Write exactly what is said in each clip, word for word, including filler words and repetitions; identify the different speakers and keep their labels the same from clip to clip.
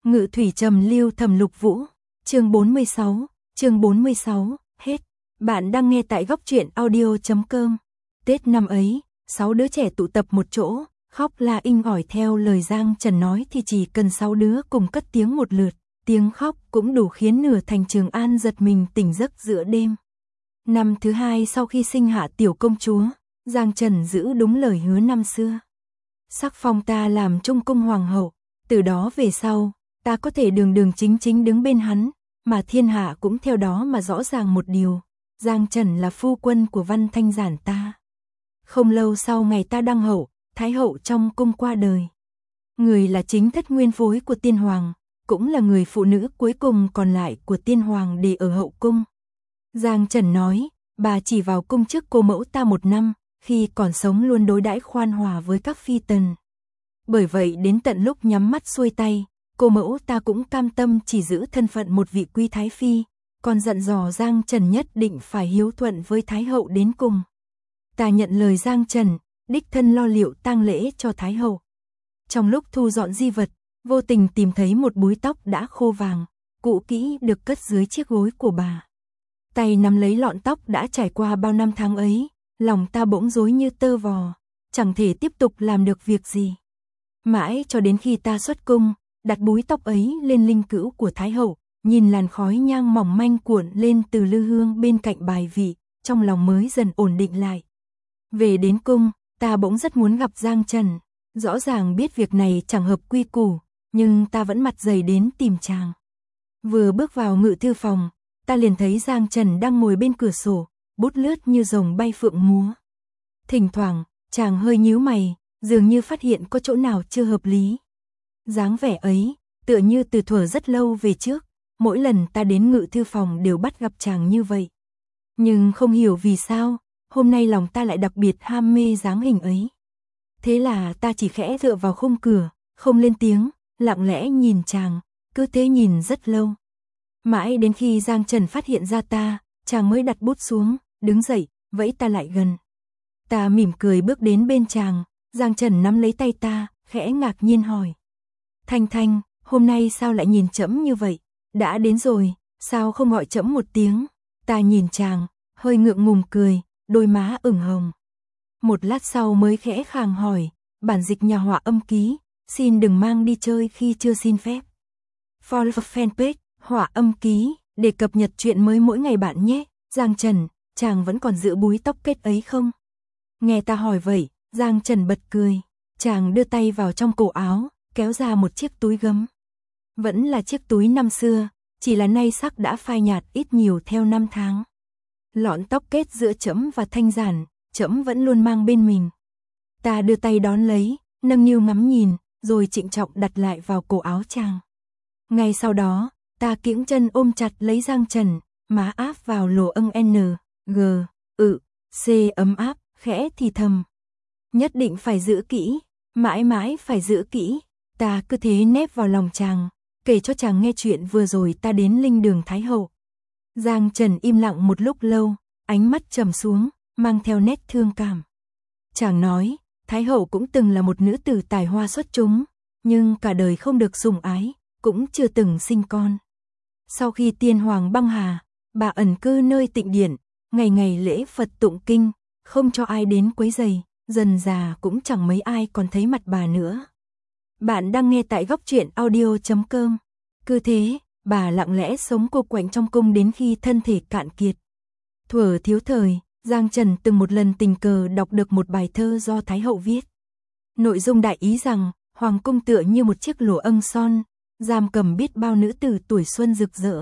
Speaker 1: Ngự thủy trầm lưu thầm lục vũ, chương bốn mươi sáu, chương bốn mươi sáu, hết. Bạn đang nghe tại góc truyện audio chấm com. Tết năm ấy, sáu đứa trẻ tụ tập một chỗ, khóc la inh ỏi theo lời Giang Trần nói thì chỉ cần sáu đứa cùng cất tiếng một lượt, tiếng khóc cũng đủ khiến nửa thành Trường An giật mình tỉnh giấc giữa đêm. Năm thứ hai sau khi sinh hạ tiểu công chúa, Giang Trần giữ đúng lời hứa năm xưa. Sắc phong ta làm trung cung hoàng hậu, từ đó về sau, ta có thể đường đường chính chính đứng bên hắn, mà thiên hạ cũng theo đó mà rõ ràng một điều, Giang Trần là phu quân của Văn Thanh Giản ta. Không lâu sau ngày ta đăng hậu, Thái hậu trong cung qua đời. Người là chính thất nguyên phối của tiên hoàng, cũng là người phụ nữ cuối cùng còn lại của tiên hoàng để ở hậu cung. Giang Trần nói, bà chỉ vào cung trước cô mẫu ta một năm, khi còn sống luôn đối đãi khoan hòa với các phi tần. Bởi vậy đến tận lúc nhắm mắt xuôi tay, cô mẫu ta cũng cam tâm chỉ giữ thân phận một vị quý thái phi, còn dặn dò Giang Trần nhất định phải hiếu thuận với Thái hậu đến cùng. Ta nhận lời Giang Trần, đích thân lo liệu tang lễ cho Thái hậu. Trong lúc thu dọn di vật, vô tình tìm thấy một búi tóc đã khô vàng, cũ kỹ được cất dưới chiếc gối của bà. Tay nắm lấy lọn tóc đã trải qua bao năm tháng ấy, lòng ta bỗng rối như tơ vò, chẳng thể tiếp tục làm được việc gì. Mãi cho đến khi ta xuất cung, đặt búi tóc ấy lên linh cữu của Thái hậu, nhìn làn khói nhang mỏng manh cuộn lên từ lư hương bên cạnh bài vị, trong lòng mới dần ổn định lại. Về đến cung, ta bỗng rất muốn gặp Giang Trần, rõ ràng biết việc này chẳng hợp quy củ, nhưng ta vẫn mặt dày đến tìm chàng. Vừa bước vào ngự thư phòng, ta liền thấy Giang Trần đang ngồi bên cửa sổ, bút lướt như rồng bay phượng múa. Thỉnh thoảng, chàng hơi nhíu mày, dường như phát hiện có chỗ nào chưa hợp lý. Dáng vẻ ấy, tựa như từ thuở rất lâu về trước, mỗi lần ta đến ngự thư phòng đều bắt gặp chàng như vậy. Nhưng không hiểu vì sao, hôm nay lòng ta lại đặc biệt ham mê dáng hình ấy. Thế là ta chỉ khẽ dựa vào khung cửa, không lên tiếng, lặng lẽ nhìn chàng, cứ thế nhìn rất lâu. Mãi đến khi Giang Trần phát hiện ra ta, chàng mới đặt bút xuống, đứng dậy, vẫy ta lại gần. Ta mỉm cười bước đến bên chàng, Giang Trần nắm lấy tay ta, khẽ ngạc nhiên hỏi. Thanh Thanh, hôm nay sao lại nhìn trẫm như vậy? Đã đến rồi, sao không gọi trẫm một tiếng? Ta nhìn chàng, hơi ngượng ngùng cười, đôi má ửng hồng. Một lát sau mới khẽ khàng hỏi, bản dịch nhà họa âm ký, xin đừng mang đi chơi khi chưa xin phép. Follow fanpage, họa âm ký, để cập nhật chuyện mới mỗi ngày bạn nhé. Giang Trần, chàng vẫn còn giữ búi tóc kết ấy không? Nghe ta hỏi vậy, Giang Trần bật cười. Chàng đưa tay vào trong cổ áo, kéo ra một chiếc túi gấm. Vẫn là chiếc túi năm xưa, chỉ là nay sắc đã phai nhạt ít nhiều theo năm tháng. Lọn tóc kết giữa trẫm và Thanh Giản, trẫm vẫn luôn mang bên mình. Ta đưa tay đón lấy, nâng niu ngắm nhìn, rồi trịnh trọng đặt lại vào cổ áo chàng. Ngay sau đó, ta kiễng chân ôm chặt lấy Giang Trần, má áp vào lỗ âng N, G, ự, C ấm áp, khẽ thì thầm. Nhất định phải giữ kỹ, mãi mãi phải giữ kỹ. Ta cứ thế nép vào lòng chàng, kể cho chàng nghe chuyện vừa rồi ta đến linh đường Thái hậu. Giang Trần im lặng một lúc lâu, ánh mắt trầm xuống, mang theo nét thương cảm. Chàng nói, Thái hậu cũng từng là một nữ tử tài hoa xuất chúng, nhưng cả đời không được sủng ái, cũng chưa từng sinh con. Sau khi tiên hoàng băng hà, bà ẩn cư nơi tịnh điện, ngày ngày lễ Phật tụng kinh, không cho ai đến quấy rầy, dần già cũng chẳng mấy ai còn thấy mặt bà nữa. Bạn đang nghe tại góc truyện audio chấm com. Cứ thế, bà lặng lẽ sống cô quạnh trong cung đến khi thân thể cạn kiệt. Thuở thiếu thời, Giang Trần từng một lần tình cờ đọc được một bài thơ do Thái hậu viết. Nội dung đại ý rằng, hoàng cung tựa như một chiếc lỗ âng son, giam cầm biết bao nữ tử tuổi xuân rực rỡ.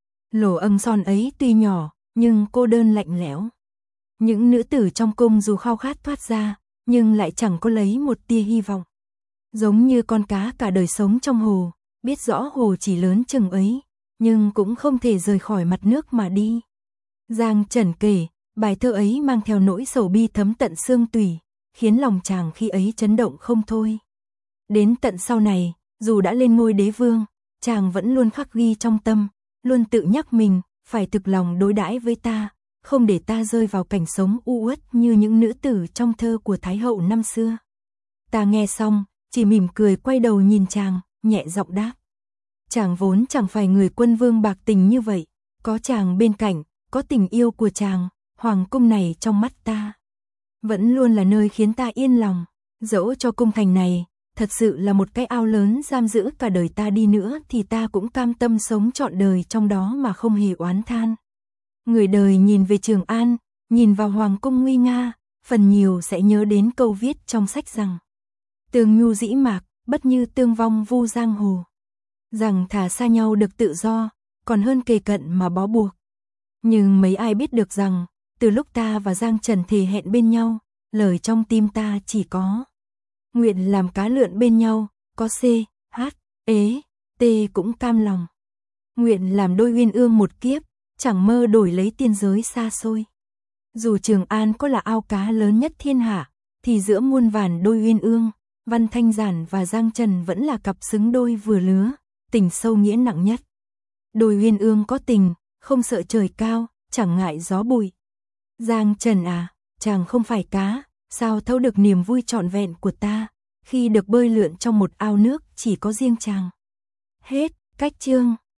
Speaker 1: Lỗ âng son ấy tuy nhỏ, nhưng cô đơn lạnh lẽo. Những nữ tử trong cung dù khao khát thoát ra, nhưng lại chẳng có lấy một tia hy vọng. Giống như con cá cả đời sống trong hồ, biết rõ hồ chỉ lớn chừng ấy, nhưng cũng không thể rời khỏi mặt nước mà đi. Giang Trần kể, bài thơ ấy mang theo nỗi sầu bi thấm tận xương tủy, khiến lòng chàng khi ấy chấn động không thôi. Đến tận sau này, dù đã lên ngôi đế vương, chàng vẫn luôn khắc ghi trong tâm, luôn tự nhắc mình, phải thực lòng đối đãi với ta, không để ta rơi vào cảnh sống u uất như những nữ tử trong thơ của Thái hậu năm xưa. Ta nghe xong, chỉ mỉm cười quay đầu nhìn chàng, nhẹ giọng đáp. Chàng vốn chẳng phải người quân vương bạc tình như vậy, có chàng bên cạnh, có tình yêu của chàng, hoàng cung này trong mắt ta vẫn luôn là nơi khiến ta yên lòng, dẫu cho cung thành này thật sự là một cái ao lớn giam giữ cả đời ta đi nữa thì ta cũng cam tâm sống trọn đời trong đó mà không hề oán than. Người đời nhìn về Trường An, nhìn vào hoàng cung nguy nga, phần nhiều sẽ nhớ đến câu viết trong sách rằng: tương nhu dĩ mạc, bất như tương vong vu giang hồ. Rằng thà xa nhau được tự do, còn hơn kề cận mà bó buộc. Nhưng mấy ai biết được rằng, từ lúc ta và Giang Trần thề hẹn bên nhau, lời trong tim ta chỉ có nguyện làm cá lượn bên nhau, có C, H, ế, T cũng cam lòng. Nguyện làm đôi uyên ương một kiếp, chẳng mơ đổi lấy tiên giới xa xôi. Dù Trường An có là ao cá lớn nhất thiên hạ, thì giữa muôn vàn đôi uyên ương, Văn Thanh Giản và Giang Trần vẫn là cặp xứng đôi vừa lứa, tình sâu nghĩa nặng nhất. Đôi uyên ương có tình, không sợ trời cao, chẳng ngại gió bụi. Giang Trần à, chàng không phải cá, sao thấu được niềm vui trọn vẹn của ta, khi được bơi lượn trong một ao nước chỉ có riêng chàng. Hết, cách chương.